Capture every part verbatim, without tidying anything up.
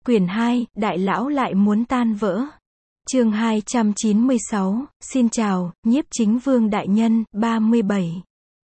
Quyển hai, Đại lão lại muốn tan vỡ. Chương hai trăm chín mươi sáu, xin chào, nhiếp chính vương đại nhân, ba mươi bảy.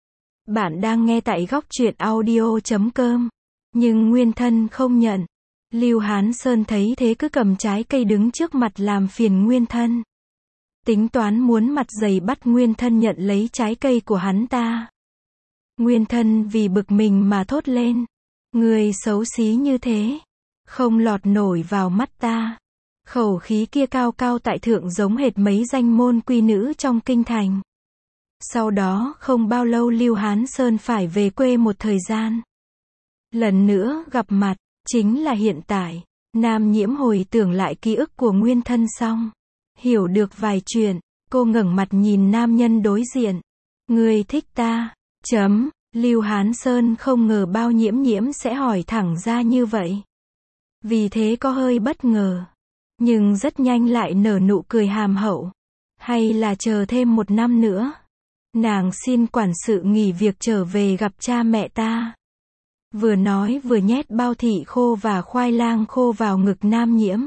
Bạn đang nghe tại góc truyện audio chấm com. Nhưng Nguyên Thân không nhận. Lưu Hán Sơn thấy thế cứ cầm trái cây đứng trước mặt làm phiền Nguyên Thân. Tính toán muốn mặt dày bắt Nguyên Thân nhận lấy trái cây của hắn ta. Nguyên Thân vì bực mình mà thốt lên. Người xấu xí như thế. Không lọt nổi vào mắt ta. Khẩu khí kia cao cao tại thượng giống hệt mấy danh môn quy nữ trong kinh thành. Sau đó không bao lâu Lưu Hán Sơn phải về quê một thời gian. Lần nữa gặp mặt, chính là hiện tại. Nam Nhiễm hồi tưởng lại ký ức của Nguyên Thân xong. Hiểu được vài chuyện, cô ngẩng mặt nhìn nam nhân đối diện. Người thích ta, chấm, Lưu Hán Sơn không ngờ Bao Nhiễm Nhiễm sẽ hỏi thẳng ra như vậy. Vì thế có hơi bất ngờ. Nhưng rất nhanh lại nở nụ cười hàm hậu. Hay là chờ thêm một năm nữa. Nàng xin quản sự nghỉ việc trở về gặp cha mẹ ta. Vừa nói vừa nhét bao thị khô và khoai lang khô vào ngực Nam Nhiễm.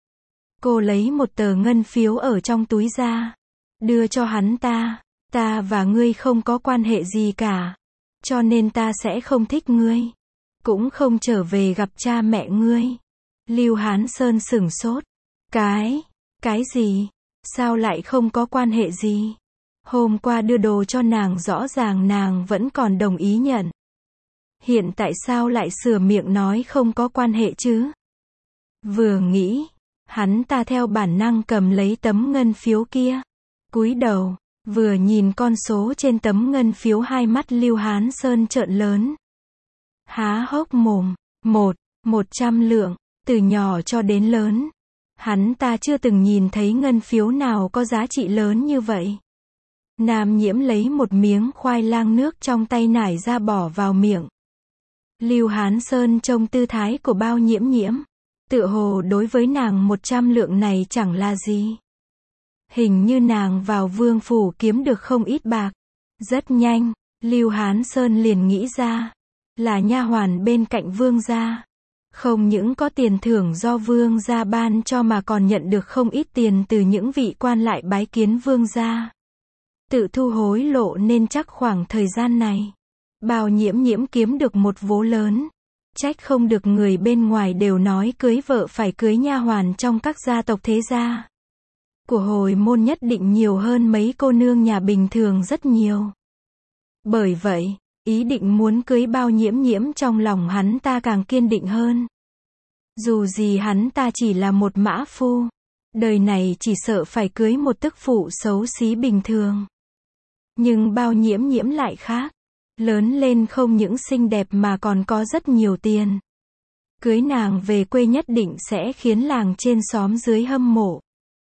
Cô lấy một tờ ngân phiếu ở trong túi ra. Đưa cho hắn ta. Ta và ngươi không có quan hệ gì cả. Cho nên ta sẽ không thích ngươi. Cũng không trở về gặp cha mẹ ngươi. Lưu Hán Sơn sửng sốt. Cái, cái gì? Sao lại không có quan hệ gì? Hôm qua đưa đồ cho nàng rõ ràng nàng vẫn còn đồng ý nhận. Hiện tại sao lại sửa miệng nói không có quan hệ chứ? Vừa nghĩ, hắn ta theo bản năng cầm lấy tấm ngân phiếu kia. Cúi đầu, vừa nhìn con số trên tấm ngân phiếu hai mắt Lưu Hán Sơn trợn lớn. Há hốc mồm, một, một trăm lượng, từ nhỏ cho đến lớn. Hắn ta chưa từng nhìn thấy ngân phiếu nào có giá trị lớn như vậy. Nam Nhiễm lấy một miếng khoai lang nước trong tay nải ra bỏ vào miệng. Lưu Hán Sơn trông tư thái của Bao Nhiễm Nhiễm. Tựa hồ đối với nàng một trăm lượng này chẳng là gì. Hình như nàng vào vương phủ kiếm được không ít bạc. Rất nhanh, Lưu Hán Sơn liền nghĩ ra. Là nha hoàn bên cạnh vương gia. Không những có tiền thưởng do vương gia ban cho mà còn nhận được không ít tiền từ những vị quan lại bái kiến vương gia. Tự thu hối lộ nên chắc khoảng thời gian này. Bao Nhiễm Nhiễm kiếm được một vố lớn. Trách không được người bên ngoài đều nói cưới vợ phải cưới nha hoàn trong các gia tộc thế gia. Của hồi môn nhất định nhiều hơn mấy cô nương nhà bình thường rất nhiều. Bởi vậy, ý định muốn cưới Bao Nhiễm Nhiễm trong lòng hắn ta càng kiên định hơn. Dù gì hắn ta chỉ là một mã phu. Đời này chỉ sợ phải cưới một tức phụ xấu xí bình thường. Nhưng Bao Nhiễm Nhiễm lại khác. Lớn lên không những xinh đẹp mà còn có rất nhiều tiền. Cưới nàng về quê nhất định sẽ khiến làng trên xóm dưới hâm mộ.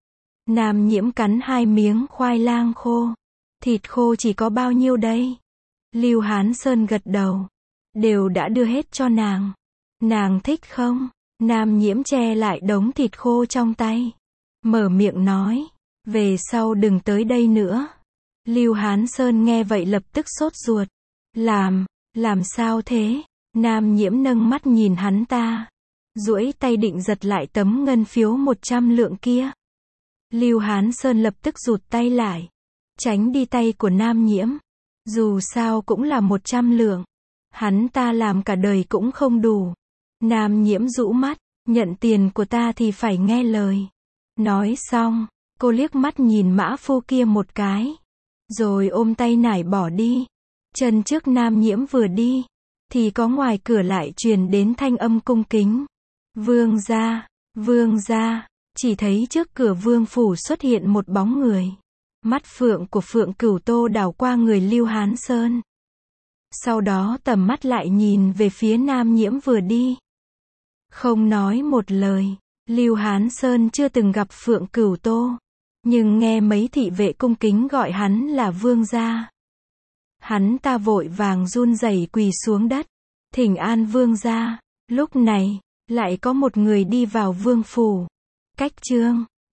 Nam Nhiễm cắn hai miếng khoai lang khô. Thịt khô chỉ có bao nhiêu đây? Lưu Hán Sơn gật đầu. Đều đã đưa hết cho nàng. Nàng thích không? Nam Nhiễm che lại đống thịt khô trong tay. Mở miệng nói. Về sau đừng tới đây nữa. Lưu Hán Sơn nghe vậy lập tức sốt ruột. Làm, làm sao thế? Nam Nhiễm nâng mắt nhìn hắn ta. Duỗi tay định giật lại tấm ngân phiếu một trăm lượng kia. Lưu Hán Sơn lập tức rụt tay lại. Tránh đi tay của Nam Nhiễm. Dù sao cũng là một trăm lượng. Hắn ta làm cả đời cũng không đủ. Nam Nhiễm rũ mắt. Nhận tiền của ta thì phải nghe lời. Nói xong, cô liếc mắt nhìn mã phu kia một cái. Rồi ôm tay nải bỏ đi. Chân trước Nam Nhiễm vừa đi. Thì có ngoài cửa lại truyền đến thanh âm cung kính. Vương gia, vương gia. Chỉ thấy trước cửa vương phủ xuất hiện một bóng người. Mắt phượng của Phượng Cửu Tô đảo qua người Lưu Hán Sơn. Sau đó tầm mắt lại nhìn về phía Nam Nhiễm vừa đi. Không nói một lời. Lưu Hán Sơn chưa từng gặp Phượng Cửu Tô. Nhưng nghe mấy thị vệ cung kính gọi hắn là vương gia. Hắn ta vội vàng run rẩy quỳ xuống đất. Thỉnh an vương gia. Lúc này, lại có một người đi vào vương phủ. Cách chương